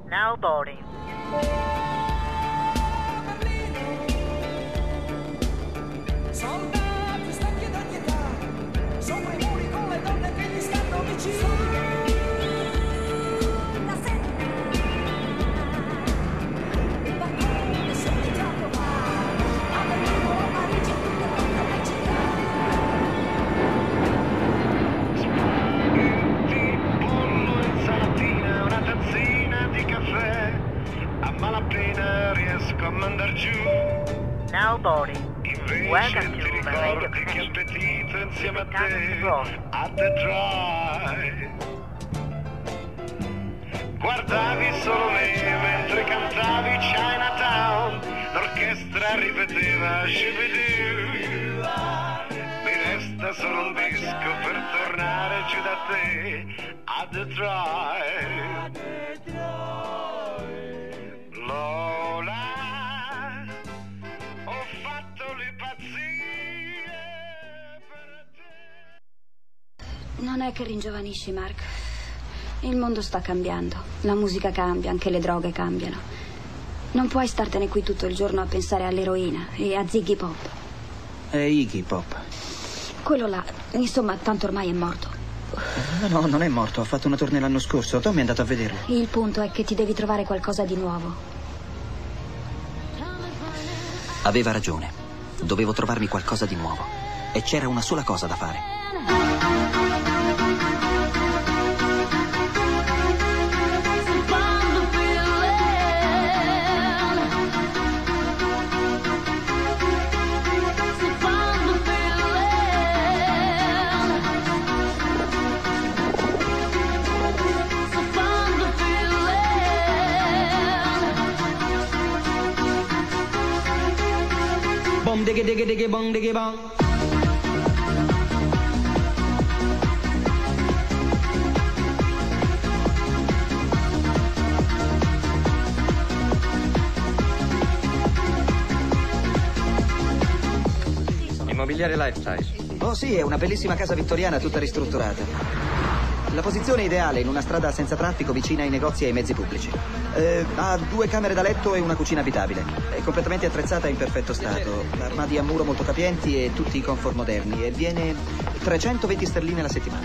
Now boarding. Soldati stanchi ad ogni età, sopra i muri con le donne che gli stanno vicino. La sera, il balcone solitario va a Berlino, a Parigi, tutte le città. Spaghetti, pollo, insalatina, una tazzina di caffè. A malapena riesco a mandar giù. Now boarding. Invece ti ricordi che appetito insieme a te a The Drive. Guardavi solo me mentre cantavi Chinatown. L'orchestra ripeteva Shibidoo. Mi resta solo un disco per tornare giù da te a The Drive. Lola, ho fatto le pazzie per te. Non è che ringiovanisci, Mark. Il mondo sta cambiando. La musica cambia, anche le droghe cambiano. Non puoi startene qui tutto il giorno a pensare all'eroina e a Ziggy Pop. È Iggy Pop. Quello là, insomma, tanto ormai è morto. No, non è morto. Ha fatto una tournée l'anno scorso. Tommy è andato a vederlo. Il punto è che ti devi trovare qualcosa di nuovo. Aveva ragione. Dovevo trovarmi qualcosa di nuovo. E c'era una sola cosa da fare. Bom diggy diggy diggy bong diggy bong. Immobiliare Lifestyle. Oh sì, è una bellissima casa vittoriana tutta ristrutturata. La posizione è ideale in una strada senza traffico vicina ai negozi e ai mezzi pubblici. Ha 2 camere da letto e una cucina abitabile. È completamente attrezzata e in perfetto stato. Armadi a muro molto capienti e tutti i comfort moderni. E viene 320 sterline la settimana.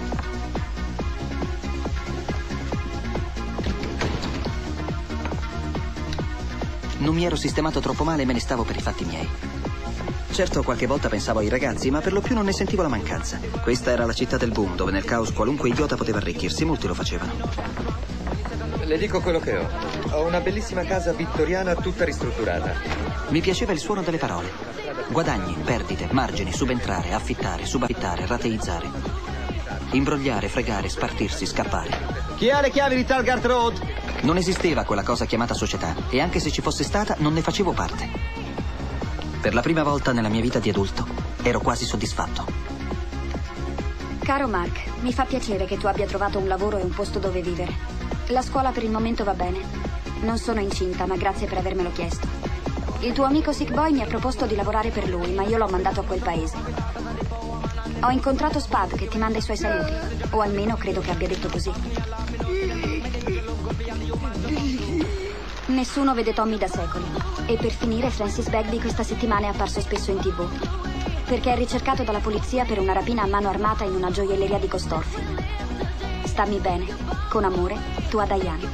Non mi ero sistemato troppo male e me ne stavo per i fatti miei. Certo, qualche volta pensavo ai ragazzi, ma per lo più non ne sentivo la mancanza. Questa era la città del boom, dove nel caos qualunque idiota poteva arricchirsi. Molti lo facevano. Le dico quello che ho. Ho una bellissima casa vittoriana tutta ristrutturata. Mi piaceva il suono delle parole. Guadagni, perdite, margini, subentrare, affittare, subaffittare, rateizzare. Imbrogliare, fregare, spartirsi, scappare. Chi ha le chiavi di Talgard Road? Non esisteva quella cosa chiamata società, e anche se ci fosse stata, non ne facevo parte. Per la prima volta nella mia vita di adulto, ero quasi soddisfatto. Caro Mark, mi fa piacere che tu abbia trovato un lavoro e un posto dove vivere. La scuola per il momento va bene. Non sono incinta, ma grazie per avermelo chiesto. Il tuo amico Sick Boy mi ha proposto di lavorare per lui, ma io l'ho mandato a quel paese. Ho incontrato Spud che ti manda i suoi saluti, o almeno credo che abbia detto così. Nessuno vede Tommy da secoli. E per finire, Francis Bagby questa settimana è apparso spesso in TV. Perché è ricercato dalla polizia per una rapina a mano armata in una gioielleria di Costolfi. Stammi bene. Con amore, tua Diane.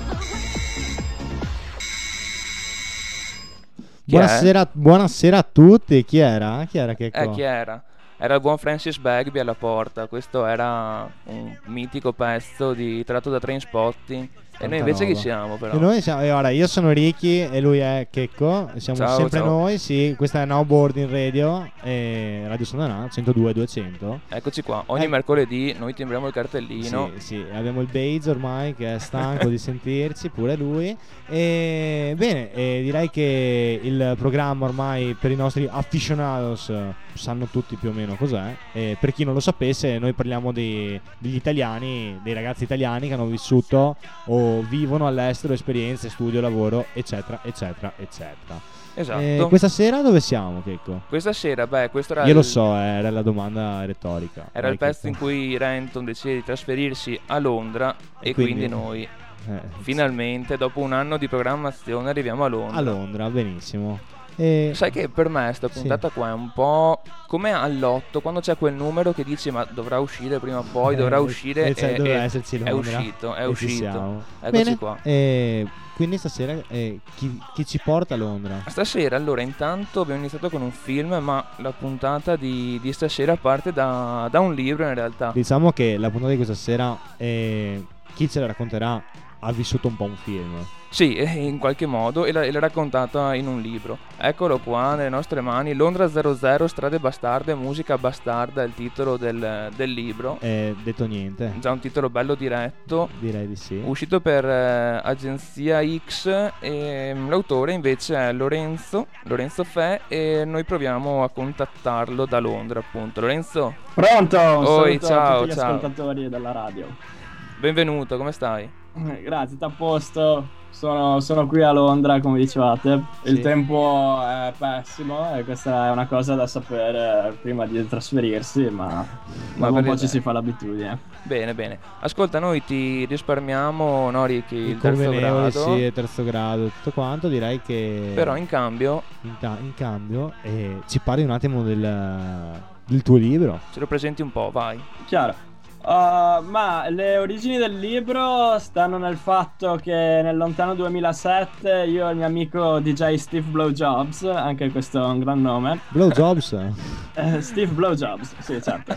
Buonasera a tutti. Chi era? Chi era che chi era? Era il buon Francis Bagby alla porta. Questo era un mitico pezzo tratto da Trainspotting. E noi invece chi siamo però? E noi siamo, ora io sono Ricky e lui è Checco. Siamo sempre noi, sì. Questa è Now Boarding Radio e Radio Sondana 102-200. Eccoci qua, ogni mercoledì noi timbriamo il cartellino. Sì, abbiamo il Baze ormai che è stanco di sentirci, pure lui. E bene, direi che il programma ormai per i nostri aficionados sanno tutti più o meno cos'è. E per chi non lo sapesse, noi parliamo degli italiani, dei ragazzi italiani che hanno vissuto o vivono all'estero, esperienze, studio, lavoro, eccetera, eccetera, eccetera. Esatto. Questa sera dove siamo, Checco? Questa sera, questo era... Io lo so, era la domanda retorica. Era il pezzo in cui Renton decide di trasferirsi a Londra e quindi noi Finalmente, dopo un anno di programmazione, arriviamo a Londra. A Londra, benissimo. Sai che per me sta puntata qua è un po' come all'otto, quando c'è quel numero che dici ma dovrà uscire prima o poi, dovrà uscire, doveva esserci Londra. è uscito. Eccoci Bene, qua. Quindi stasera chi ci porta a Londra? Stasera, allora, intanto abbiamo iniziato con un film, ma la puntata di stasera parte da un libro in realtà. Diciamo che la puntata di questa sera, chi ce la racconterà ha vissuto un po' un film. Sì, in qualche modo, e l'ha raccontata in un libro. Eccolo qua nelle nostre mani, Londra 00, strade bastarde, musica bastarda, è il titolo del libro. Detto niente. Già un titolo bello diretto. Direi di sì. Uscito per Agenzia X, e l'autore invece è Lorenzo Fe, e noi proviamo a contattarlo da Londra, appunto. Lorenzo? Pronto? Oi, ciao a tutti gli ciao. ascoltatori della radio. Benvenuto, come stai? Grazie, a posto. Sono qui a Londra, come dicevate. Sì. Il tempo è pessimo e questa è una cosa da sapere prima di trasferirsi, ma dopo un po' ci si fa l'abitudine. Bene. Ascolta, noi ti risparmiamo, no, Ricky, il terzo convenevoli, grado. sì, terzo grado, tutto quanto. Direi che Però in cambio ci parli un attimo del tuo libro. ce lo presenti un po', vai. Chiaro. Ma le origini del libro stanno nel fatto che nel lontano 2007 io e il mio amico DJ Steve Blowjobs, anche questo è un gran nome. Blowjobs? Steve Blowjobs, sì, certo.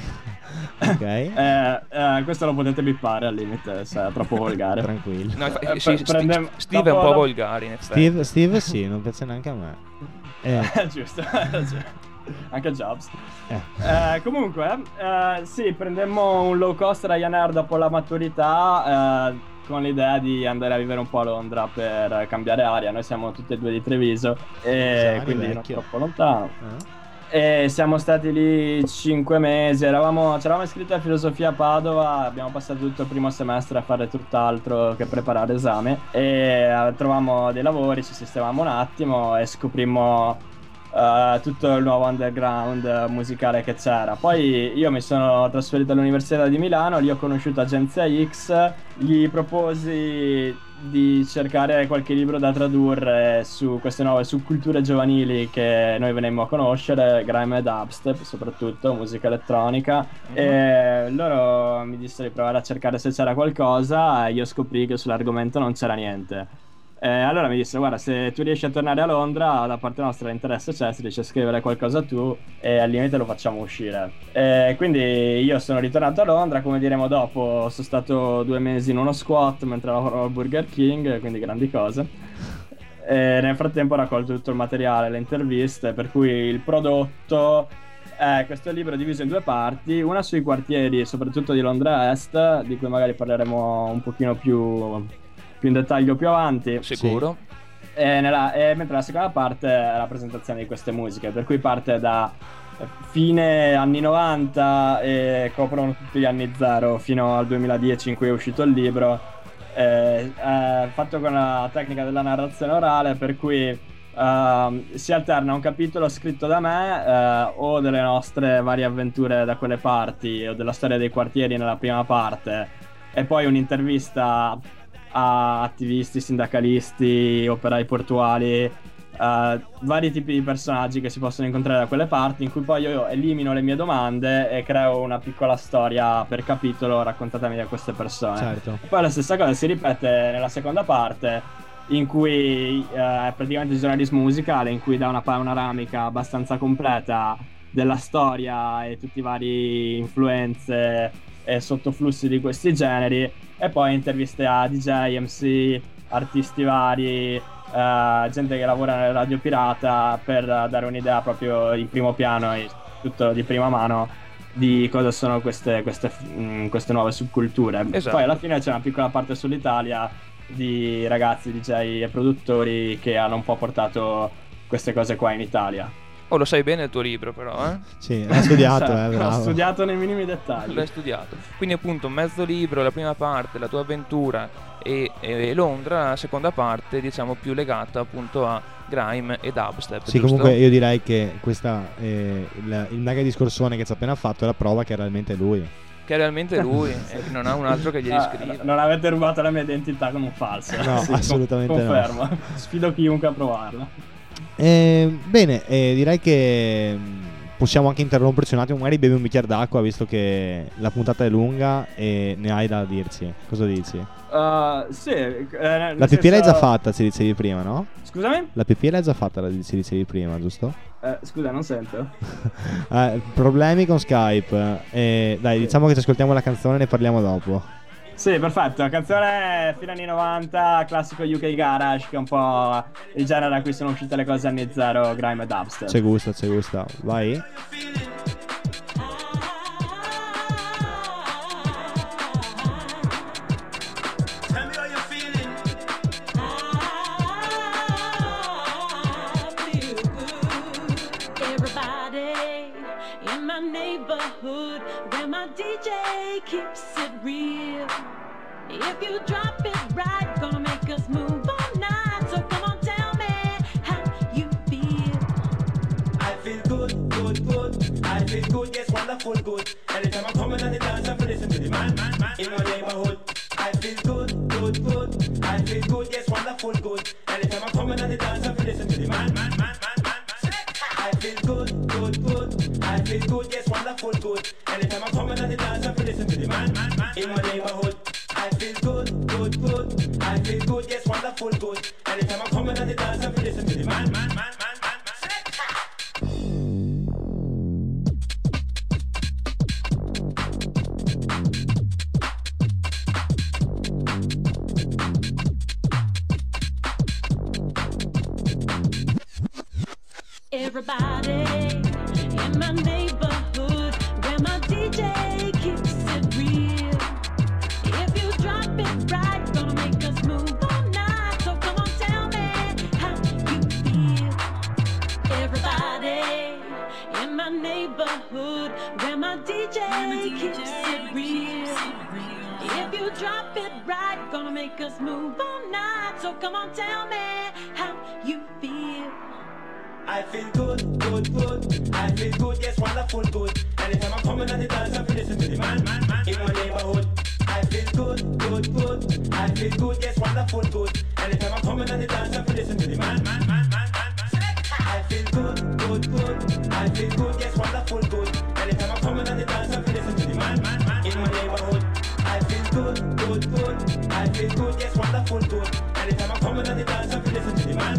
Ok. Questo lo potete bippare al limite se è troppo volgare. Tranquillo. No, Steve è un po' volgare, in effetti. Steve sì, non piace neanche a me. Giusto. Anche Jobs. Comunque, sì, prendemmo un low cost Ryanair dopo la maturità, con l'idea di andare a vivere un po' a Londra per cambiare aria. Noi siamo tutti e due di Treviso, e quindi non troppo lontano. E siamo stati lì 5 mesi. Ci eravamo iscritti a filosofia a Padova. Abbiamo passato tutto il primo semestre a fare tutt'altro che preparare esame, e trovammo dei lavori, ci sistemammo un attimo e scoprimmo tutto il nuovo underground musicale che c'era. Poi io mi sono trasferito all'Università di Milano, lì ho conosciuto Agenzia X, gli proposi di cercare qualche libro da tradurre su queste nuove subculture giovanili che noi venemmo a conoscere, grime e dubstep, soprattutto musica elettronica, e loro mi dissero di provare a cercare se c'era qualcosa, e io scoprì che sull'argomento non c'era niente. Allora mi disse: guarda, se tu riesci a tornare a Londra, da parte nostra l'interesse c'è, se riesci a scrivere qualcosa tu, e al limite lo facciamo uscire. Quindi io sono ritornato a Londra, come diremo dopo. Sono stato 2 mesi in uno squat mentre lavoravo al Burger King, quindi grandi cose. Nel frattempo ho raccolto tutto il materiale, le interviste, per cui il prodotto è questo libro diviso in 2 parti, una sui quartieri, soprattutto di Londra Est, di cui magari parleremo un pochino più in dettaglio più avanti. Sicuro. Mentre la seconda parte è la presentazione di queste musiche, per cui parte da fine anni 90 e coprono tutti gli anni 0 fino al 2010 in cui è uscito il libro, fatto con la tecnica della narrazione orale, per cui si alterna un capitolo scritto da me, o delle nostre varie avventure da quelle parti, o della storia dei quartieri nella prima parte, e poi un'intervista a attivisti, sindacalisti, operai portuali, vari tipi di personaggi che si possono incontrare da quelle parti, in cui poi io elimino le mie domande e creo una piccola storia per capitolo raccontatemi da queste persone. Certo. Poi la stessa cosa si ripete nella seconda parte, in cui è praticamente giornalismo musicale, in cui dà una panoramica abbastanza completa della storia e tutti i vari influenze e sottoflussi di questi generi, e poi interviste a DJ, MC, artisti vari, gente che lavora nelle radio pirata, per dare un'idea proprio in primo piano e tutto di prima mano di cosa sono queste nuove subculture. Esatto. Poi alla fine c'è una piccola parte sull'Italia di ragazzi DJ e produttori che hanno un po' portato queste cose qua in Italia. Oh, lo sai bene il tuo libro, però, eh? Sì, l'hai studiato, bravo. Ho studiato nei minimi dettagli. L'hai studiato. Quindi appunto mezzo libro, la prima parte, la tua avventura, e Londra, la seconda parte, diciamo più legata appunto a grime e dubstep. Sì, giusto? comunque io direi che questa il mega discorsone che ci ha appena fatto è la prova che realmente è lui. che è realmente lui e non ha un altro che glieli scrive. Non avete rubato la mia identità con un falso. No, sì, assolutamente confermo. Sfido chiunque a provarla. Bene, direi che possiamo anche interromperci un attimo, magari bevi un bicchiere d'acqua visto che la puntata è lunga e ne hai da dirci. Cosa dici? Sì, la pipì l'hai già fatta, ci dicevi prima, no? Scusami? La pipì l'hai già fatta, ci dicevi prima, giusto? Scusa, non sento. Problemi con Skype. Dai, diciamo che ci ascoltiamo la canzone e ne parliamo dopo. Sì, perfetto. La canzone fino anni 90, classico UK Garage, che è un po' il genere da cui sono uscite le cose anni 0, grime e dubstep. C'è gusto. Vai. Neighborhood where my DJ keeps it real. If you drop it right, gonna make us move all night. So come on, tell me how you feel. I feel good. I feel good, yes, wonderful good. Anytime I'm coming on the dance, I feel listen to the man in my neighborhood. I feel good. I feel good, yes, wonderful good. Anytime I'm coming on the dance, I feel listen to the man. I feel good. I feel good, yes, wonderful good. Anytime I'm coming on the dance, I feel listen to the man in my neighborhood. I feel good. I feel good, yes, wonderful good. Anytime I'm coming on the dance, I feel listen to the man. Everybody in my neighborhood where my DJ keeps it real. If you drop it right, gonna make us move all night. So come on, tell me how you feel. Everybody in my neighborhood where my DJ keeps it real. If you drop it right, gonna make us move all night. So come on, tell me how you feel. I feel good. I feel good, yes, wonderful good. Anytime I'm coming on the dance, I feel listen to the man in my neighborhood. I feel good. I feel good, yes, wonderful good. Anytime I'm coming on the dance, I feel listen to the man. I feel good. I feel good, yes, wonderful good. Anytime I'm coming on the dance, I feel listen to the man in my neighborhood. I feel good. I feel good, yes, wonderful good. Anytime I'm coming on the dance, I feel listen to the man.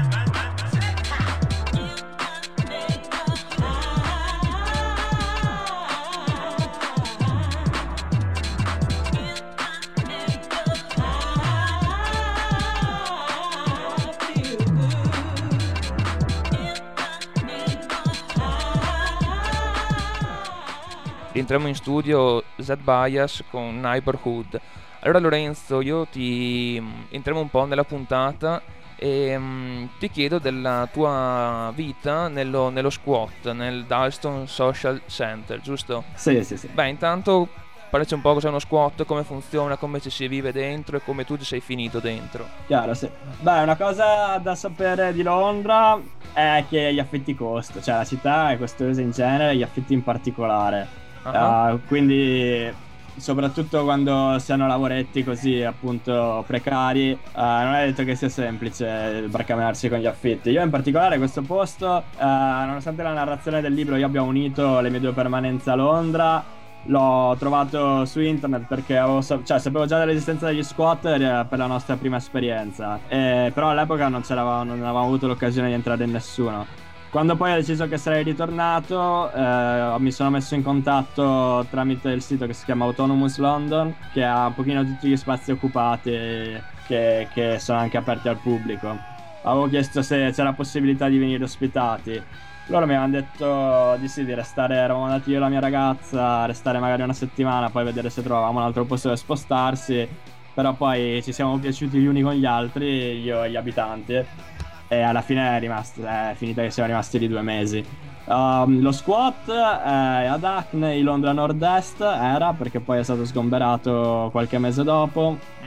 Entriamo in studio Z Bias con Neighborhood. Allora Lorenzo, io ti entriamo un po' nella puntata e ti chiedo della tua vita nello squat, nel Dalston Social Center, giusto? Sì. Beh, intanto parlaci un po' cos'è uno squat, come funziona, come ci si vive dentro e come tu ci sei finito dentro. Chiaro, sì. Beh, una cosa da sapere di Londra è che gli affitti costano, cioè la città è costosa in genere, gli affitti in particolare. Quindi soprattutto quando si hanno lavoretti così appunto precari, non è detto che sia semplice barcamenarsi con gli affitti. Io in particolare questo posto, nonostante la narrazione del libro, io abbia unito le mie 2 permanenze a Londra. L'ho trovato su internet perché sapevo già dell'esistenza degli squat per la nostra prima esperienza, però all'epoca non avevamo avuto l'occasione di entrare in nessuno. Quando poi ho deciso che sarei ritornato, mi sono messo in contatto tramite il sito che si chiama Autonomous London, che ha un pochino tutti gli spazi occupati che sono anche aperti al pubblico. Avevo chiesto se c'era possibilità di venire ospitati. Loro mi avevano detto di sì, di restare, eravamo andati io e la mia ragazza, restare magari una settimana, poi vedere se trovavamo un altro posto dove spostarsi. Però poi ci siamo piaciuti gli uni con gli altri, io e gli abitanti. E alla fine è finita che siamo rimasti lì 2 mesi. Lo squat è ad Hackney, Londra Nord-Est, era, perché poi è stato sgomberato qualche mese dopo.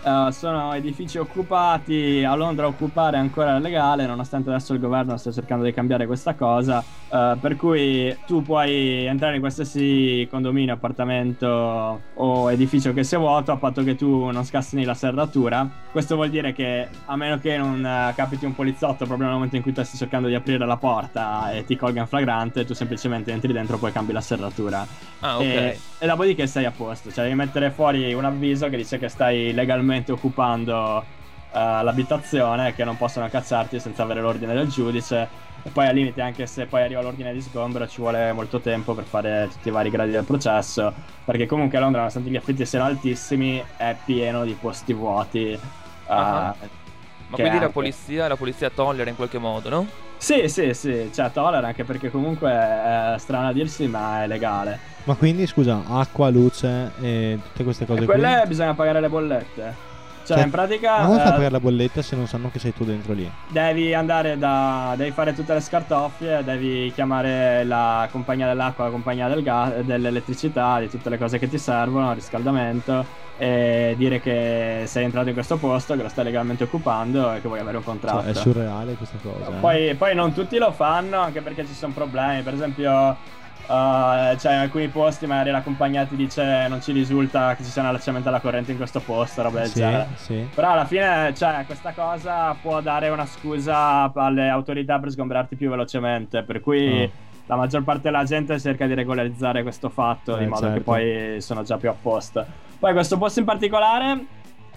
sono edifici occupati. A Londra occupare è ancora legale, nonostante adesso il governo stia cercando di cambiare questa cosa, per cui tu puoi entrare in qualsiasi condominio, appartamento o edificio che sia vuoto, a patto che tu non scassini la serratura. Questo vuol dire che, a meno che non capiti un poliziotto proprio nel momento in cui tu stai cercando di aprire la porta e ti colga in flagrante, tu semplicemente entri dentro, poi cambi la serratura. Ah, ok. E dopodiché sei a posto. Cioè devi mettere fuori un avviso che dice che stai legalmente occupando l'abitazione, che non possono cacciarti senza avere l'ordine del giudice. E poi al limite, anche se poi arriva l'ordine di sgombero, ci vuole molto tempo per fare tutti i vari gradi del processo, perché comunque a Londra, nonostante gli affitti siano altissimi, è pieno di posti vuoti. Ma quindi la polizia tollera in qualche modo, no? Sì, cioè tollera, anche perché comunque è strano a dirsi, ma è legale. Ma quindi, scusa, acqua, luce e tutte queste cose quelle qui? bisogna pagare le bollette. Cioè in pratica... Ma come fai a pagare la bolletta se non sanno che sei tu dentro lì? Devi andare devi fare tutte le scartoffie, devi chiamare la compagnia dell'acqua, la compagnia del gas, dell'elettricità, di tutte le cose che ti servono, il riscaldamento, e dire che sei entrato in questo posto, che lo stai legalmente occupando e che vuoi avere un contratto. Cioè, è surreale questa cosa. Poi non tutti lo fanno, anche perché ci sono problemi. Per esempio... cioè in alcuni posti magari la compagnia ti dice non ci risulta che ci sia un allacciamento alla corrente in questo posto, roba del genere. Sì. Però alla fine, cioè, questa cosa può dare una scusa alle autorità per sgomberarti più velocemente, per cui la maggior parte della gente cerca di regolarizzare questo fatto, di modo che poi sono già più a posto. Poi questo posto in particolare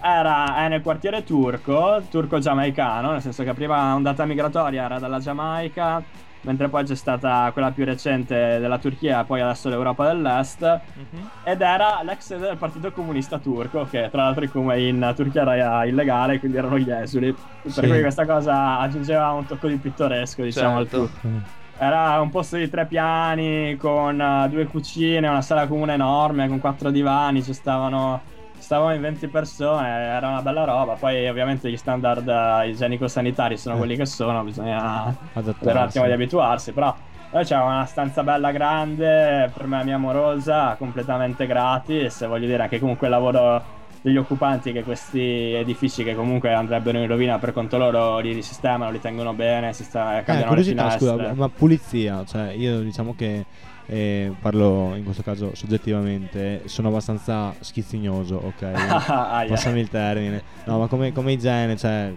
è nel quartiere turco-giamaicano, nel senso che prima ondata migratoria era dalla Giamaica, mentre poi c'è stata quella più recente della Turchia, poi adesso l'Europa dell'Est, ed era l'ex sede del Partito Comunista Turco, che tra l'altro in Turchia era illegale, quindi erano gli esuli, per cui questa cosa aggiungeva un tocco di pittoresco, diciamo, al tutto. Era un posto di 3 piani con 2 cucine, una sala comune enorme con 4 divani, stavano in 20 persone, era una bella roba. Poi ovviamente gli standard igienico-sanitari sono quelli che sono, bisogna avere un attimo di abituarsi. Però noi c'era una stanza bella grande, per me mia amorosa, completamente gratis, voglio dire, anche comunque il lavoro degli occupanti, che questi edifici che comunque andrebbero in rovina per conto loro li risistemano, li tengono bene, cambiano le finestre. Scusa, ma pulizia, cioè io diciamo che parlo in questo caso soggettivamente, sono abbastanza schizzignoso, ok? Passami il termine. No, ma come igiene, cioè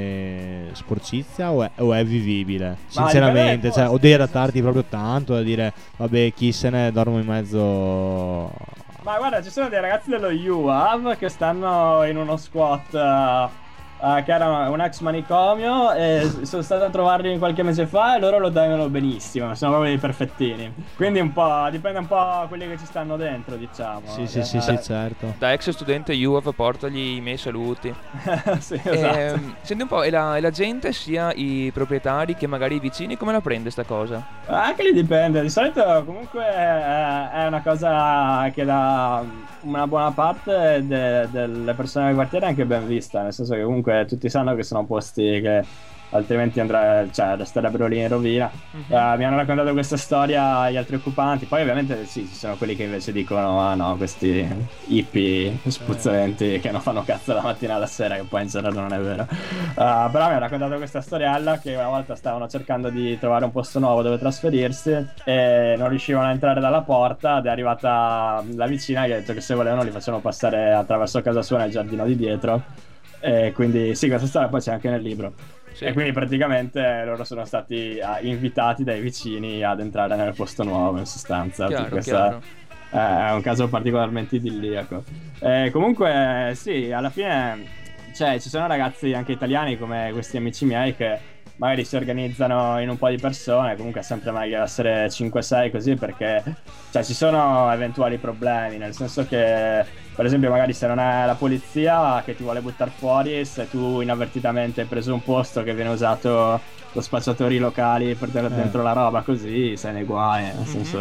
sporcizia o è vivibile? Sinceramente, cioè, o devi adattarti proprio tanto da dire vabbè, chi se ne, dormo in mezzo. Ma guarda, ci sono dei ragazzi dello UAV che stanno in uno squat che era un ex manicomio, e sono stato a trovarli qualche mese fa e loro lo tengono benissimo, sono proprio dei perfettini. Quindi un po' dipende un po' quelli che ci stanno dentro, diciamo. Sì, certo. Da ex studente UAV portagli i miei saluti. Sì, esatto. Senti un po', e la gente, sia i proprietari che magari i vicini, come la prende sta cosa? Anche lì dipende, di solito comunque è una cosa che da una buona parte delle persone del quartiere è anche ben vista, nel senso che comunque tutti sanno che sono posti che altrimenti resterebbero lì in rovina. Mi hanno raccontato questa storia gli altri occupanti. Poi ovviamente sì, ci sono quelli che invece dicono ah no, questi hippie spuzzolenti che non fanno cazzo la mattina alla sera, che poi in genere non è vero. Però mi hanno raccontato questa storiella che una volta stavano cercando di trovare un posto nuovo dove trasferirsi e non riuscivano a entrare dalla porta, ed è arrivata la vicina che ha detto che se volevano li facevano passare attraverso casa sua nel giardino di dietro. E quindi sì, questa storia poi c'è anche nel libro. Sì. E quindi praticamente loro sono stati invitati dai vicini ad entrare nel posto nuovo, in sostanza. Chiaro. È un caso particolarmente idilliaco. Comunque sì, alla fine ci sono ragazzi anche italiani come questi amici miei che magari si organizzano in un po' di persone. Comunque è sempre meglio essere 5-6 così, perché ci sono eventuali problemi, nel senso che per esempio magari se non è la polizia che ti vuole buttare fuori, se tu inavvertitamente hai preso un posto che viene usato da spacciatori locali per tenere dentro la roba, così sei nei guai, nel senso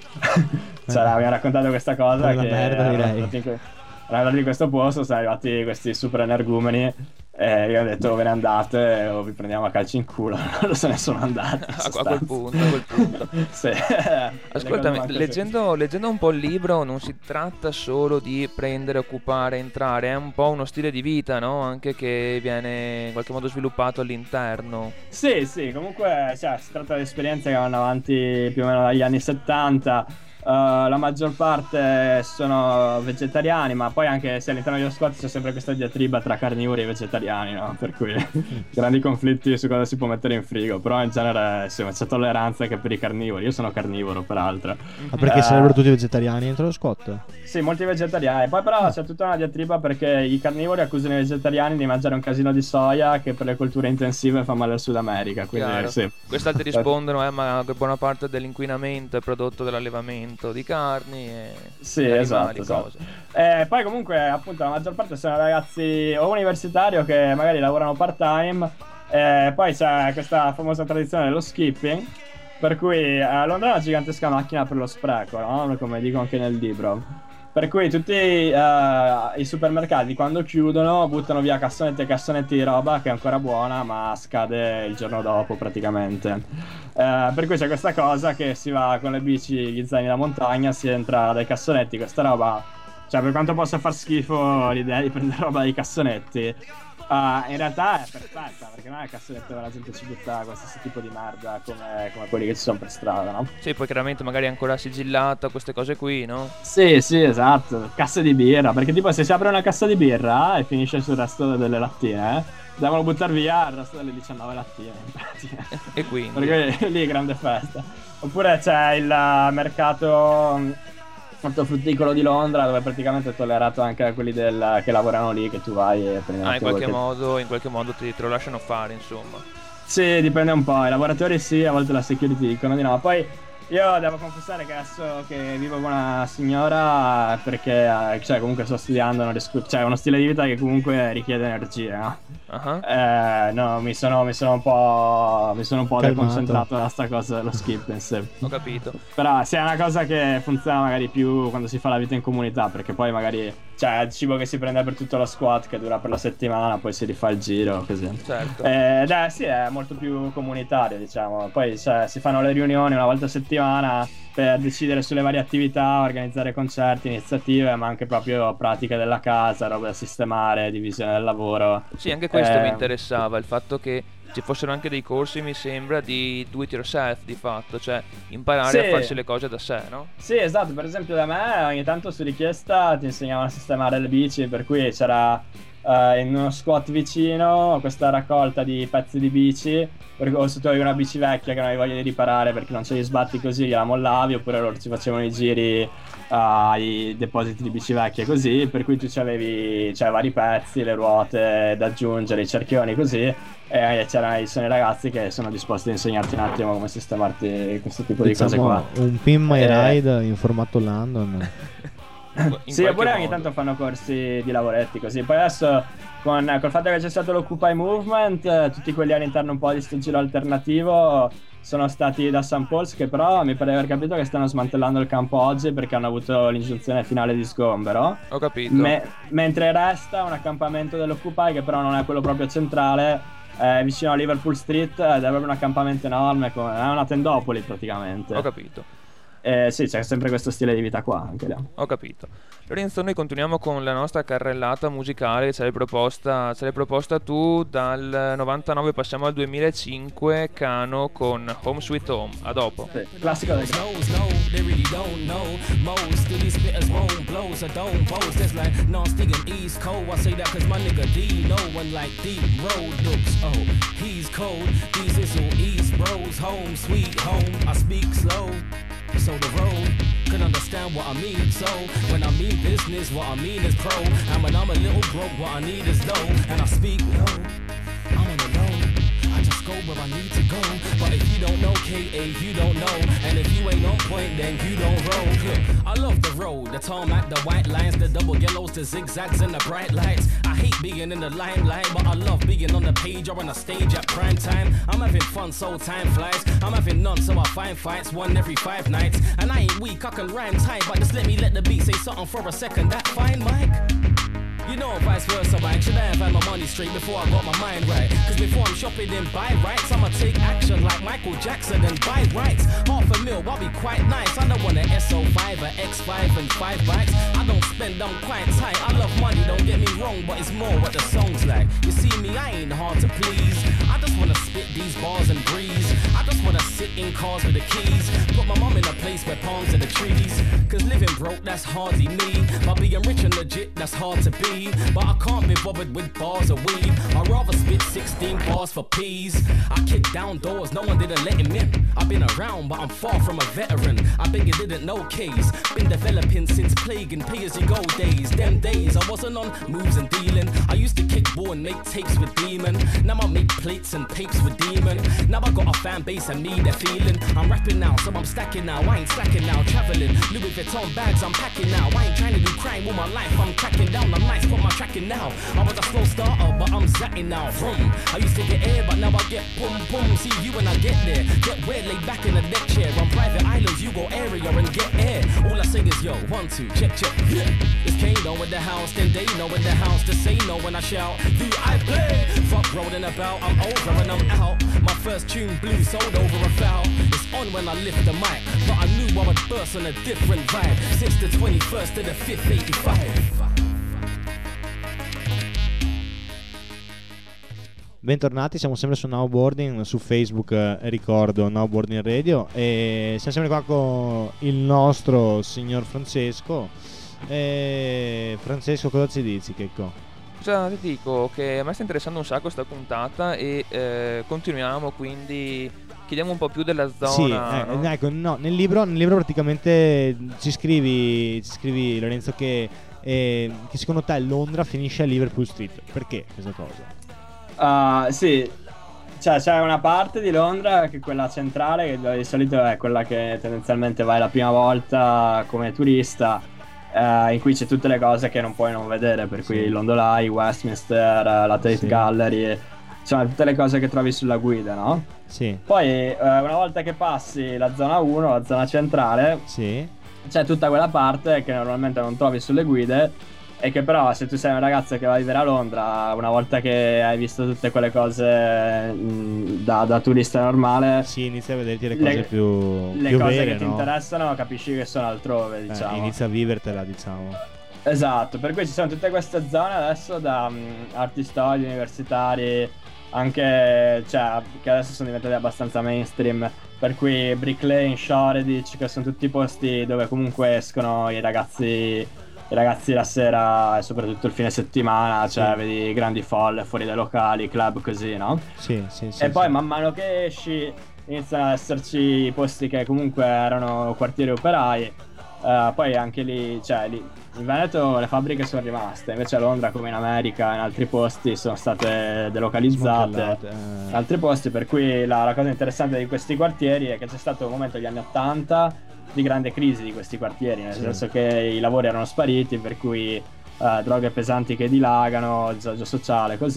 mi ha raccontato questa cosa che merda, direi. erano andati in questo posto, sono arrivati questi super energumeni E io ho detto o ve ne andate o vi prendiamo a calci in culo. Loro se ne sono andati. A quel punto. Sì. Ascoltami, leggendo un po' il libro non si tratta solo di prendere, occupare, entrare, è un po' uno stile di vita, no? Anche che viene in qualche modo sviluppato all'interno. Sì, comunque si tratta di esperienze che vanno avanti più o meno dagli anni 70. La maggior parte sono vegetariani, ma poi anche se all'interno dello squat c'è sempre questa diatriba tra carnivori e vegetariani, no? Per cui grandi conflitti su cosa si può mettere in frigo. Però in genere sì, c'è tolleranza anche per i carnivori. Io sono carnivoro, peraltro. Ma perché sarebbero tutti vegetariani dentro lo squat? Sì, molti vegetariani. Poi però c'è tutta una diatriba perché i carnivori accusano i vegetariani di mangiare un casino di soia che per le colture intensive fa male al Sud America. Quindi sì. Quest'altri rispondono ma che buona parte dell'inquinamento è prodotto dall'allevamento di carni e animali, esatto. Poi comunque appunto la maggior parte sono ragazzi o universitari o che magari lavorano part time. Poi c'è questa famosa tradizione dello skipping, per cui a Londra è una gigantesca macchina per lo spreco, no? Come dico anche nel libro. Per cui tutti i supermercati quando chiudono buttano via cassonetti e cassonetti di roba che è ancora buona ma scade il giorno dopo praticamente. Per cui c'è questa cosa che si va con le bici, gli zaini da montagna, si entra dai cassonetti, questa roba, cioè per quanto possa far schifo l'idea di prendere roba dai cassonetti, in realtà è perfetta perché non è il cassonetto dove la gente ci butta qualsiasi tipo di merda come quelli che ci sono per strada, no? Sì, poi chiaramente magari è ancora sigillata, queste cose qui, no? Sì, esatto, casse di birra, perché tipo se si apre una cassa di birra e finisce sul resto delle lattine, devono buttare via il resto delle 19 lattine in pratica. E quindi? Perché lì è grande festa. Oppure c'è il mercato ortofrutticolo di Londra dove praticamente è tollerato anche a quelli che lavorano lì, che tu vai e prendi in qualche modo te lo lasciano fare, insomma. Sì, dipende un po', i lavoratori sì, a volte la security dicono di no. Poi io devo confessare che adesso che vivo con una signora, perché cioè comunque sto studiando, cioè è uno stile di vita che comunque richiede energie, no? No, mi sono un po' deconcentrato da sta cosa dello skip in sé. Ho capito. Però sì, è una cosa che funziona magari più quando si fa la vita in comunità, perché poi magari c'è il cibo che si prende per tutto lo squat che dura per la settimana, poi si rifà il giro così. Certo. Sì, è molto più comunitario, diciamo. Poi si fanno le riunioni una volta a settimana per decidere sulle varie attività, organizzare concerti, iniziative, ma anche proprio pratiche della casa, robe da sistemare, divisione del lavoro. Sì, anche questo mi interessava, il fatto che ci fossero anche dei corsi, mi sembra, di do it yourself di fatto, cioè imparare a farsi le cose da sé, no? Sì, esatto, per esempio da me ogni tanto su richiesta ti insegnavano a sistemare le bici, per cui c'era in uno squat vicino questa raccolta di pezzi di bici, o se tu avevi una bici vecchia che non avevi voglia di riparare perché non ce li sbatti così, gliela mollavi, oppure loro ci facevano i giri ai depositi di bici vecchie così, per cui tu avevi vari pezzi, le ruote da aggiungere, i cerchioni così, e sono i ragazzi che sono disposti a insegnarti un attimo come sistemarti questo tipo di cose qua. Un pin my ride in formato London. Sì, oppure ogni tanto fanno corsi di lavoretti così. Poi adesso col fatto che c'è stato l'Occupy Movement, tutti quelli all'interno un po' di sto giro alternativo sono stati da St. Paul's, che però mi pare di aver capito che stanno smantellando il campo oggi perché hanno avuto l'ingiunzione finale di sgombero. Ho capito. Mentre resta un accampamento dell'Occupy che però non è quello proprio centrale, vicino a Liverpool Street, ed è proprio un accampamento enorme, è una tendopoli praticamente. Ho capito. Sì, c'è sempre questo stile di vita qua anche là. Ho capito. Lorenzo, noi continuiamo con la nostra carrellata musicale. Ce l'hai proposta tu. Dal 99 passiamo al 2005, Cano con Home Sweet Home. A dopo. Sì, classico del so the road could understand what I mean. So when I mean business, what I mean is pro. And when I'm a little broke, what I need is low. And I speak low, I'm on the low. I just go where I need to go. But if you don't know K.A., you don't know. And if you ain't on point, then you don't roll. Look, I love the road, the tarmac, the white lines, the double yellows, the zigzags and the bright lights. I hate being in the limelight, but I love being on the page or on the stage at prime time. I'm having fun, so time flies. I'm having none, so I find fights, one every 5 nights. And I ain't weak, I can rhyme tight, but just let the beat say something for a second. That fine, Mike? You know, vice versa, right? Should I have had my money straight before I got my mind right? Cause before I'm shopping and buy rights, I'ma take action like Michael Jackson and buy rights. $500,000, I'll be quite nice. I don't want an SO5, a X5 and 5 bikes. I don't spend, I'm quite tight. I love money, don't get me wrong, but it's more what the song's like. You see me, I ain't hard to please. I just wanna spit these bars and breeze. I just wanna sit in cars with the keys. Put my mom in a place where palms are the trees. Cause living broke, that's hardly me. But being rich and legit, that's hard to be. But I can't be bothered with bars of weed. I'd rather spit 16 bars for peas. I kicked down doors, no one didn't let him in. I've been around, but I'm far from a veteran. I bet you didn't know K's. Been developing since plague and pay-as-you-go days. Them days, I wasn't on moves and dealing. I used to kick ball and make tapes with Demon. Now I make plates and papes with Demon. Now I got a fan base and me, they're feeling. I'm rapping now, so I'm stacking now. I ain't slacking now, traveling. Louis Vuitton bags, I'm packing now. I ain't trying to do crime all my life, I'm tracking down. I'm nice, put my tracking now. I was a slow starter, but I'm zatting now. Vroom. I used to get air, but now I get boom boom. See you when I get there. Get weird, laid back in a deck chair. On private islands, you go area and get air. All I say is yo, 1, 2, check, check. Yeah. It's Kano in the house, then they know in the house. To say no when I shout, do I play? Fuck rolling about, I'm over and I'm out. My first tune blue sold over a foul. It's on when I lift the mic, but I knew I would burst on a different vibe. Since the 21st to the 5th, 85. Bentornati, siamo sempre su Nowboarding, su Facebook ricordo Nowboarding Radio, e siamo sempre qua con il nostro signor Francesco. Francesco, cosa ci dici, Checco? Già ti dico che a me sta interessando un sacco questa puntata e continuiamo, quindi chiediamo un po' più della zona. Sì, no? Ecco, no, nel libro praticamente ci scrivi Lorenzo che secondo te Londra finisce a Liverpool Street. Perché questa cosa? Sì, cioè c'è una parte di Londra che è quella centrale, che di solito è quella che tendenzialmente vai la prima volta come turista, in cui c'è tutte le cose che non puoi non vedere, per cui il London Eye, Westminster, la Tate Gallery, insomma tutte le cose che trovi sulla guida, no? Sì. Poi una volta che passi la zona 1, la zona centrale, c'è tutta quella parte che normalmente non trovi sulle guide, e che però se tu sei un ragazzo che va a vivere a Londra, una volta che hai visto tutte quelle cose da turista normale, inizia a vederti le cose più cose vere, che ti interessano, capisci che sono altrove, diciamo. Inizia a vivertela, diciamo. Esatto, per cui ci sono tutte queste zone adesso da arti studi, universitari, anche, cioè, che adesso sono diventati abbastanza mainstream, per cui Brick Lane, Shoreditch, che sono tutti posti dove comunque escono i ragazzi la sera e soprattutto il fine settimana, cioè vedi grandi folle fuori dai locali, club così, no? Sì. E poi man mano che esci iniziano ad esserci posti che comunque erano quartieri operai, poi anche lì, cioè lì in Veneto le fabbriche sono rimaste, invece a Londra come in America in altri posti sono state delocalizzate in altri posti, per cui la cosa interessante di questi quartieri è che c'è stato un momento negli anni 80 di grande crisi di questi quartieri, nel senso che i lavori erano spariti, per cui droghe pesanti che dilagano, disagio sociale, così.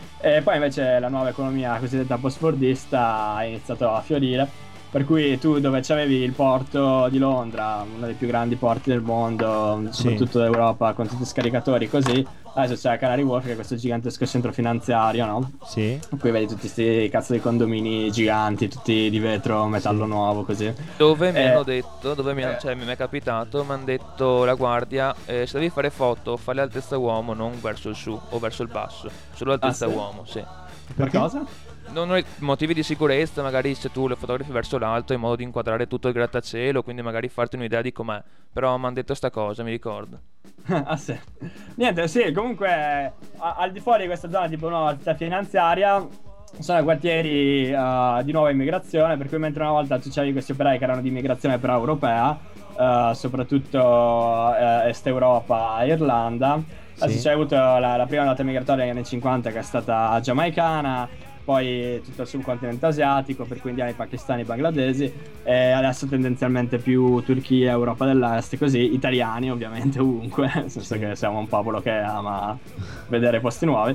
E poi invece la nuova economia cosiddetta post-fordista ha iniziato a fiorire, per cui tu dove c'avevi il porto di Londra, uno dei più grandi porti del mondo, soprattutto d'Europa, con tutti i scaricatori così, adesso c'è Canary Wharf, che è questo gigantesco centro finanziario, no? Sì. Qui vedi tutti questi cazzo di condomini giganti, tutti di vetro, metallo nuovo, così. Dove mi hanno detto, cioè mi è capitato, mi hanno detto la guardia, se devi fare foto, falle all'altezza uomo, non verso il su o verso il basso, solo all'altezza uomo, sì. Per cosa? Non motivi di sicurezza, magari se tu le fotografi verso l'alto in modo di inquadrare tutto il grattacielo, quindi magari farti un'idea di com'è. Però mi hanno detto sta cosa, mi ricordo. Ah sì. Niente, sì, comunque al di fuori di questa zona tipo nuova città finanziaria sono quartieri di nuova immigrazione, per cui mentre una volta tu c'avevi questi operai che erano di immigrazione però europea, soprattutto Est Europa e Irlanda, adesso c'è avuto la prima ondata migratoria negli anni 50 che è stata giamaicana, poi tutto il subcontinente asiatico, per cui indiani, pakistani, bangladesi, e adesso tendenzialmente più Turchia, Europa dell'Est, così, italiani ovviamente ovunque, nel senso che siamo un popolo che ama vedere posti nuovi,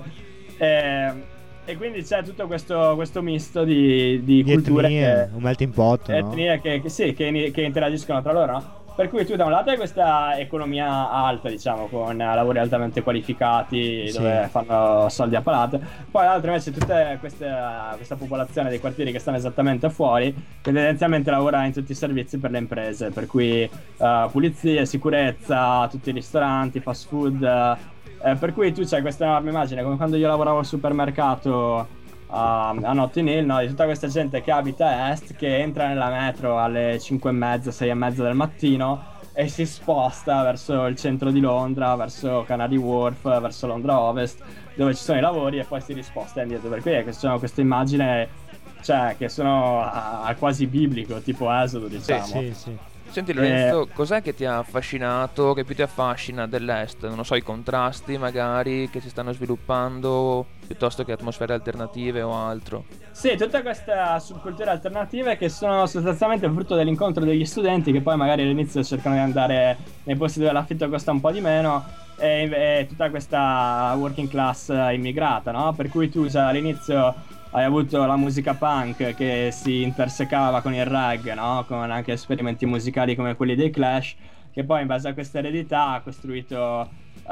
e quindi c'è tutto questo misto di culture, etnie, un melting pot, etnie, no? che interagiscono tra loro, no? Per cui tu da un lato hai questa economia alta, diciamo, con lavori altamente qualificati, Sì. dove fanno soldi a palate, poi dall'altro invece tutta questa popolazione dei quartieri che stanno esattamente fuori, che tendenzialmente lavora in tutti i servizi per le imprese, per cui pulizie, sicurezza, tutti i ristoranti, fast food, per cui tu c'hai questa enorme immagine, come quando io lavoravo al supermercato a Notting Hill, no? Di tutta questa gente che abita a est, che entra nella metro alle 5:30, 6:30 del mattino e si sposta verso il centro di Londra, verso Canary Wharf, verso Londra Ovest, dove ci sono i lavori, e poi si risposta indietro. Per cui è che sono questa immagine, cioè, che sono a quasi biblico, tipo Esodo, diciamo. Sì. Senti Lorenzo, cos'è che ti ha affascinato, che più ti affascina dell'Est? Non lo so, i contrasti magari che si stanno sviluppando, piuttosto che atmosfere alternative o altro? Sì, tutta questa subculture alternative che sono sostanzialmente frutto dell'incontro degli studenti, che poi magari all'inizio cercano di andare nei posti dove l'affitto costa un po' di meno, e tutta questa working class immigrata, no? Per cui tu già all'inizio hai avuto la musica punk che si intersecava con il rag, no? Con anche esperimenti musicali come quelli dei Clash, che poi in base a questa eredità ha costruito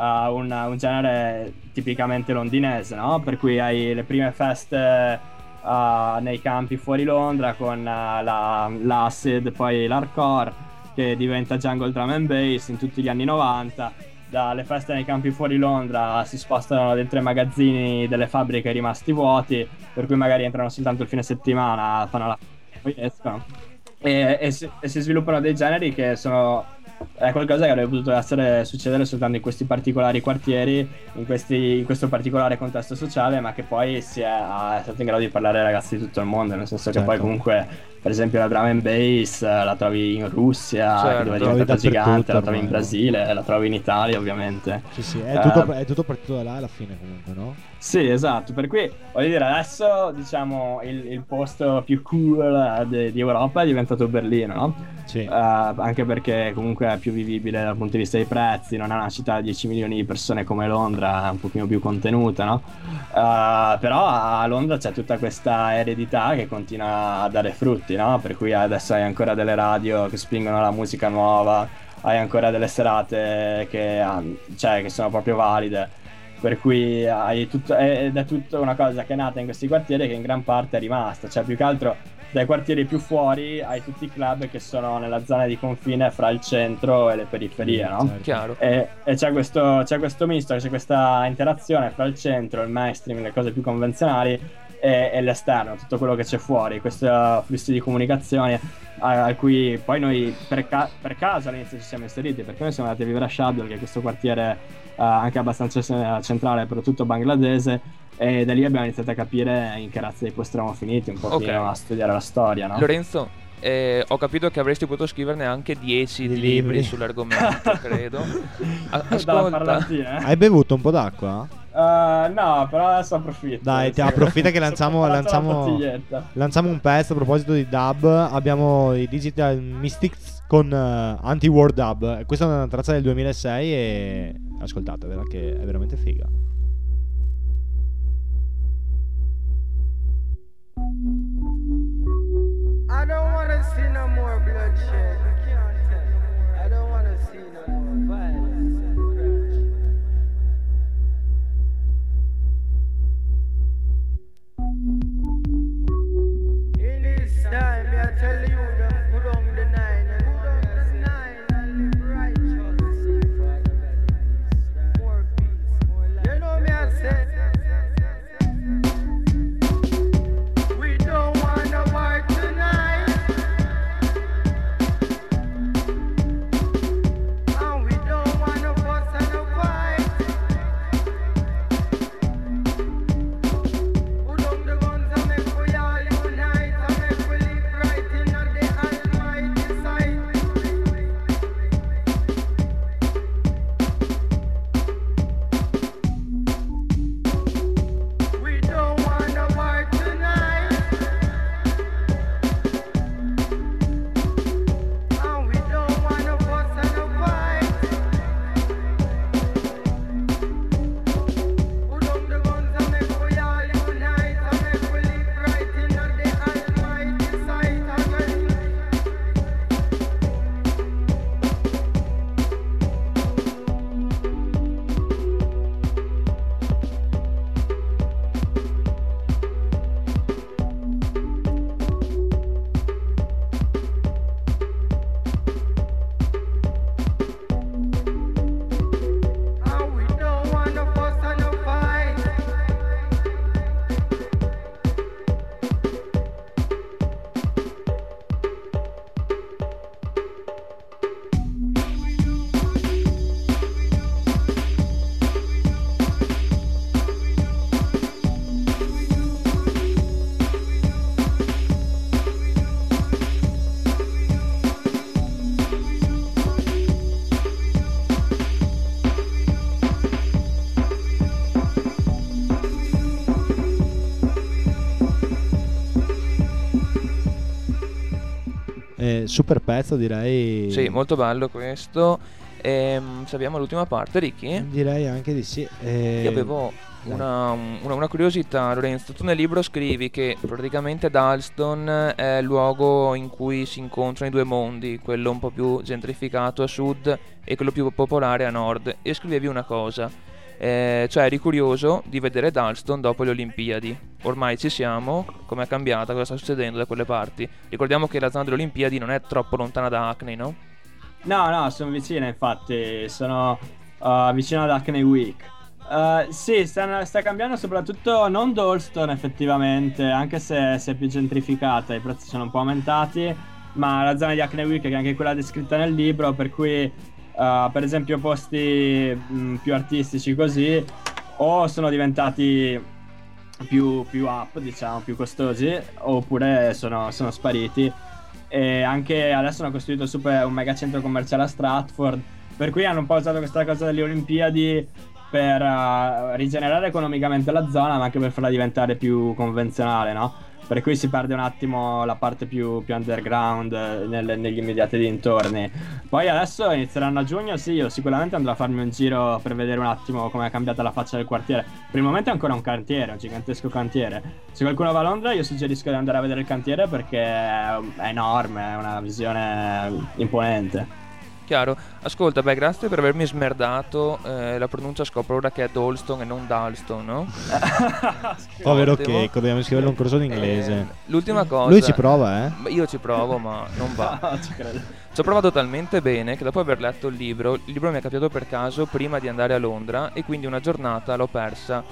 un genere tipicamente londinese, no? Per cui hai le prime feste nei campi fuori Londra con l'acid, poi l'hardcore, che diventa jungle drum and bass in tutti gli anni 90. Dalle feste nei campi fuori Londra si spostano dentro i magazzini delle fabbriche rimasti vuoti, per cui magari entrano soltanto il fine settimana, fanno la poi escono, e si sviluppano dei generi che sono qualcosa che avrebbe potuto succedere soltanto in questi particolari quartieri, in questo particolare contesto sociale, ma che poi è stato in grado di parlare ai ragazzi di tutto il mondo, nel senso che poi comunque, per esempio, la drum and bass la trovi in Russia, dove è diventata gigante, la trovi in Brasile, la trovi in Italia, ovviamente. Sì, è tutto partito da là alla fine, comunque, no? Sì, esatto, per cui voglio dire, adesso diciamo il posto più cool di Europa è diventato Berlino, no? Sì. Anche perché comunque è più vivibile dal punto di vista dei prezzi, non è una città di 10 milioni di persone come Londra, è un pochino più contenuta, no? Però a Londra c'è tutta questa eredità che continua a dare frutti, no? Per cui adesso hai ancora delle radio che spingono la musica nuova, hai ancora delle serate che sono proprio valide. Per cui hai tutto, ed è tutta una cosa che è nata in questi quartieri, che in gran parte è rimasta. Cioè, più che altro dai quartieri più fuori hai tutti i club che sono nella zona di confine fra il centro e le periferie, no? Chiaro. E c'è questo misto, c'è questa interazione fra il centro, il mainstream, le cose più convenzionali e l'esterno, tutto quello che c'è fuori, questi flussi di comunicazione a cui poi noi per caso all'inizio ci siamo inseriti, perché noi siamo andati a vivere a Shadwell, che è questo quartiere anche abbastanza centrale per tutto Bangladese, e da lì abbiamo iniziato a capire in che razza di posti eravamo finiti, un pochino a studiare la storia, no? Lorenzo, ho capito che avresti potuto scriverne anche 10 di libri sull'argomento, credo. Ascolta, hai bevuto un po' d'acqua? No, però adesso approfitto. Dai, ti approfitta che lanciamo un pezzo a proposito di dub. Abbiamo i Digital Mystics con Anti-War Dub. Questa è una traccia del 2006 e ascoltatevela, che è veramente figa. I don't wanna see no more bloodshed. I don't wanna see no more violence. In this time, I tell you, don't put on the nine. Put on the nine and live righteous. More peace, more life. You know Super pezzo, direi. Sì, molto bello questo. Se abbiamo l'ultima parte, Ricky? Direi anche di sì. Io avevo una curiosità, Lorenzo. Tu nel libro scrivi che praticamente Dalston è il luogo in cui si incontrano i due mondi, quello un po' più gentrificato a sud e quello più popolare a nord. E scrivevi una cosa, cioè eri curioso di vedere Dalston dopo le Olimpiadi. Ormai ci siamo, com'è cambiata, cosa sta succedendo da quelle parti? Ricordiamo che la zona delle Olimpiadi non è troppo lontana da Hackney, no? No, sono vicino, infatti, sono vicino ad Hackney Week. Sì, sta cambiando soprattutto non Dalston effettivamente, anche se è più gentrificata, i prezzi sono un po' aumentati, ma la zona di Hackney Wick, che è anche quella descritta nel libro, per cui per esempio posti più artistici così o sono diventati più up, diciamo, più costosi, oppure sono spariti. E anche adesso hanno costruito un mega centro commerciale a Stratford, per cui hanno un po' usato questa cosa delle Olimpiadi per rigenerare economicamente la zona, ma anche per farla diventare più convenzionale, no? Per cui si perde un attimo la parte più underground negli immediati dintorni. Poi adesso inizieranno a giugno, sì, io sicuramente andrò a farmi un giro per vedere un attimo come è cambiata la faccia del quartiere. Per il momento è ancora un cantiere, un gigantesco cantiere. Se qualcuno va a Londra io suggerisco di andare a vedere il cantiere perché è enorme, è una visione imponente. Chiaro. Ascolta, grazie per avermi smerdato. La pronuncia scopro ora che è Dalston e non Dalston, no? Povero Checco, dobbiamo scriverlo un corso d'inglese. L'ultima cosa. Lui ci prova, Io ci provo, ma non va. Ci credo. Ci ho provato talmente bene che dopo aver letto il libro mi è capitato per caso prima di andare a Londra, e quindi una giornata l'ho persa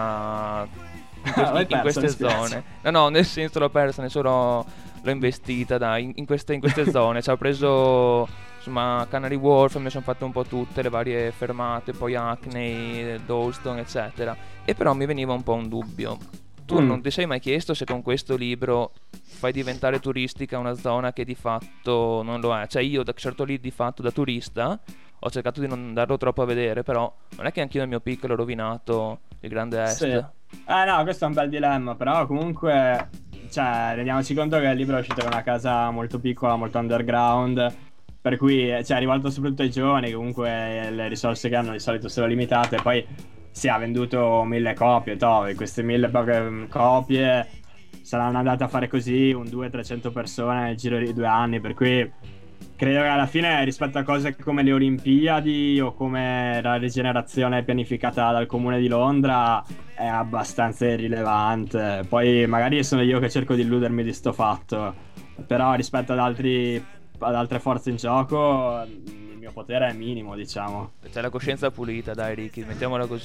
in queste zone. No, nel senso l'ho persa, l'ho investita in queste zone. Ci ho preso, insomma, Canary Wharf, mi sono fatto un po' tutte le varie fermate, poi Hackney, Dalston, eccetera. E però mi veniva un po' un dubbio. Tu non ti sei mai chiesto se con questo libro fai diventare turistica una zona che di fatto non lo è? Cioè io certo lì di fatto da turista ho cercato di non andarlo troppo a vedere, però non è che anch'io nel mio piccolo ho rovinato il grande est. Sì. No, questo è un bel dilemma, però comunque, cioè, rendiamoci conto che il libro è uscito da una casa molto piccola, molto underground, per cui è rivolto soprattutto ai giovani, comunque le risorse che hanno di solito sono limitate. Poi ha venduto 1000 copie, e queste 1000 poche copie saranno andate a fare così 200-300 persone nel giro di 2 anni, per cui credo che alla fine, rispetto a cose come le Olimpiadi o come la rigenerazione pianificata dal comune di Londra, è abbastanza irrilevante. Poi magari sono io che cerco di illudermi di sto fatto, però rispetto ad altre forze in gioco il mio potere è minimo, diciamo. C'è la coscienza pulita, dai Ricky, mettiamola così.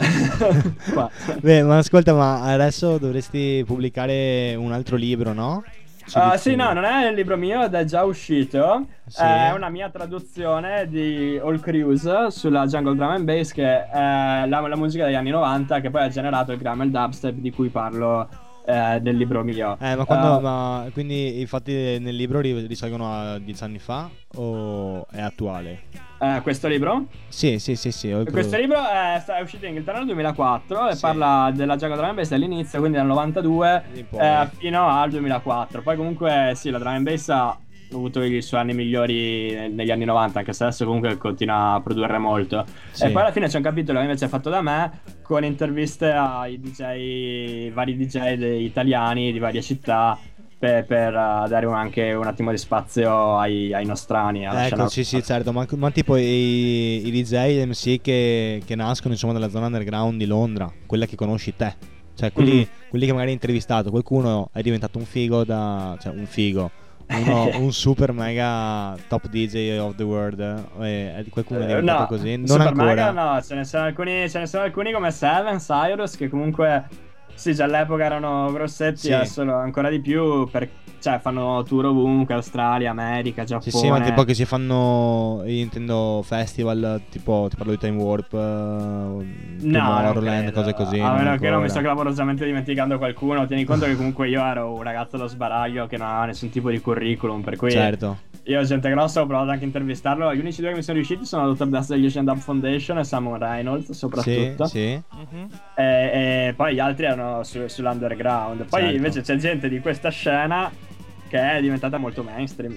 Ma ascolta, ma adesso dovresti pubblicare un altro libro, no? Sì, no, non è il libro mio ed è già uscito. Sì. È una mia traduzione di All Cruise sulla Jungle Drum and Bass, che è la musica degli anni 90, che poi ha generato il grime e il dubstep di cui parlo nel libro mio. Ma quindi i fatti nel libro risalgono a 10 anni fa o è attuale? Questo libro? Sì. Questo libro è uscito in Inghilterra nel 2004 e parla della Jungle Drum and Bass all'inizio, quindi dal 92 fino al 2004. Poi comunque sì, la Drum and Bass ha avuto i suoi anni migliori negli anni 90, anche se adesso comunque continua a produrre molto. Sì. E poi alla fine c'è un capitolo che invece è fatto da me, con interviste ai vari DJ italiani di varie città, per dare anche un attimo di spazio ai nostrani. Ecco, sì, certo, ma tipo i DJ e MC che nascono insomma dalla zona underground di Londra, quella che conosci te, cioè quelli che magari hai intervistato, qualcuno è diventato un figo un super mega top DJ of the world, qualcuno è diventato così? Non super ancora. Mega no, ce ne sono alcuni come Seven, Cyrus, che comunque sì, già all'epoca erano grossetti, adesso ancora di più, fanno tour ovunque, Australia, America, Giappone. Sì, ma tipo che si fanno intendo festival, tipo ti parlo di Time Warp, Tomorrowland, cose così. A meno che non mi sto clamorosamente dimenticando qualcuno. Tieni conto che comunque io ero un ragazzo allo sbaraglio che non aveva nessun tipo di curriculum, per cui io gente grossa ho provato anche a intervistarlo. Gli unici due che mi sono riusciti sono Dr. Dust degli Ocean Dub Foundation e Simon Reynolds soprattutto. Sì. E poi gli altri erano sull'underground. Poi invece c'è gente di questa scena che è diventata molto mainstream.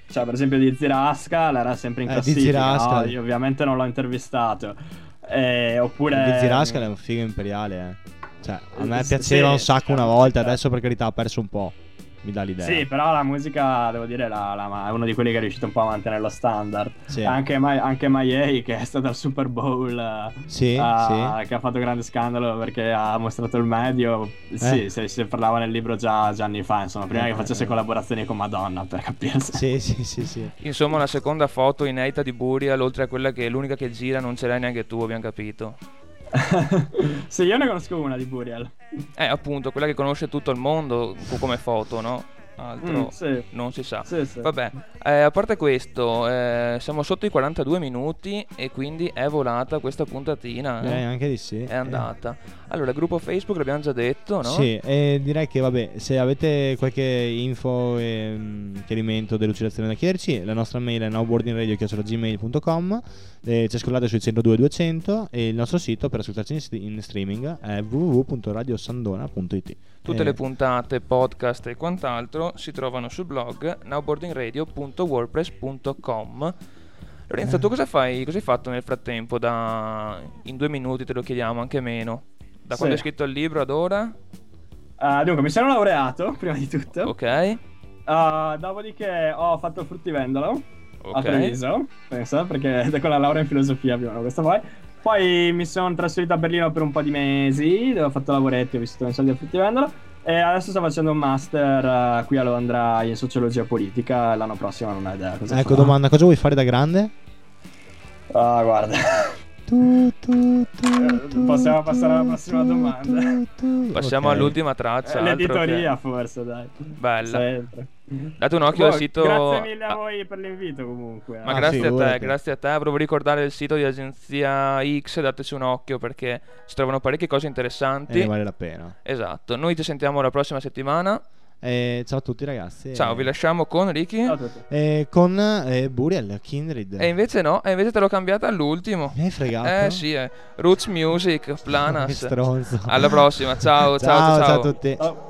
Cioè, per esempio Dizzy Rascal era sempre in Dizzy classifica, Rascal. no? Io ovviamente non l'ho intervistato. Oppure Dizzy Rascal è un figo imperiale, Cioè, a me Sì, piaceva un sacco una certo, volta, certo. adesso per carità ha perso un po'. Mi dà l'idea. Sì, però la musica, devo dire, è uno di quelli che è riuscito un po' a mantenere lo standard. Sì. Anche Mayei, che è stato al Super Bowl, Sì. che ha fatto grande scandalo perché ha mostrato il medio. Sì, se parlava nel libro già anni fa, insomma, prima che facesse collaborazioni con Madonna, per capirsi. Sì. Insomma, la seconda foto inedita di Burial, oltre a quella che è l'unica che gira, non ce l'hai neanche tu, abbiamo capito. Sì, io ne conosco una di Burial. Appunto, quella che conosce tutto il mondo come foto, no? Altro sì. non si sa. Sì. Vabbè, a parte questo, siamo sotto i 42 minuti e quindi è volata questa puntatina. Anche di sì. È andata. Allora, il gruppo Facebook l'abbiamo già detto, no? Sì, e direi che vabbè, se avete qualche info e chiarimento, delucidazione da chiederci, la nostra mail è nowboardingradio@gmail.com, ci ascoltate sui 102.200 e il nostro sito per ascoltarci in streaming è www.radiosandona.it. Tutte le puntate, podcast e quant'altro si trovano sul blog nowboardingradio.wordpress.com. Lorenzo, tu cosa hai fatto nel frattempo? In 2 minuti te lo chiediamo, anche meno. Da quando hai scritto il libro ad ora? Dunque, mi sono laureato, prima di tutto. Ok. Dopodiché ho fatto il fruttivendolo a Ok. Treviso, pensa, perché con la laurea in filosofia più o meno questo poi mi sono trasferito a Berlino per un po' di mesi, dove ho fatto lavoretti, ho vissuto nei soldi del fruttivendolo e adesso sto facendo un master qui a Londra in sociologia politica. L'anno prossimo non ho idea cosa Ecco, farò. domanda, cosa vuoi fare da grande? Guarda, possiamo passare alla prossima domanda. Passiamo Ok. all'ultima traccia. altro L'editoria che- forse, dai. Bella. Sempre. Date un occhio al sito. Grazie mille a voi per l'invito comunque. Ma grazie a te, figurati. grazie a te. Volevo ricordare il sito di Agenzia X, dateci un occhio perché ci trovano parecchie cose interessanti. Vale la pena. Esatto, noi ci sentiamo la prossima settimana. Ciao a tutti ragazzi. Ciao, vi lasciamo con Ricky. Ciao a tutti. Con Burial, Kindred. E invece no, e invece te l'ho cambiata all'ultimo. Mi hai fregato? Sì, Roots Music, Che Planas. stronzo. Alla prossima, ciao. Ciao a tutti. Ciao.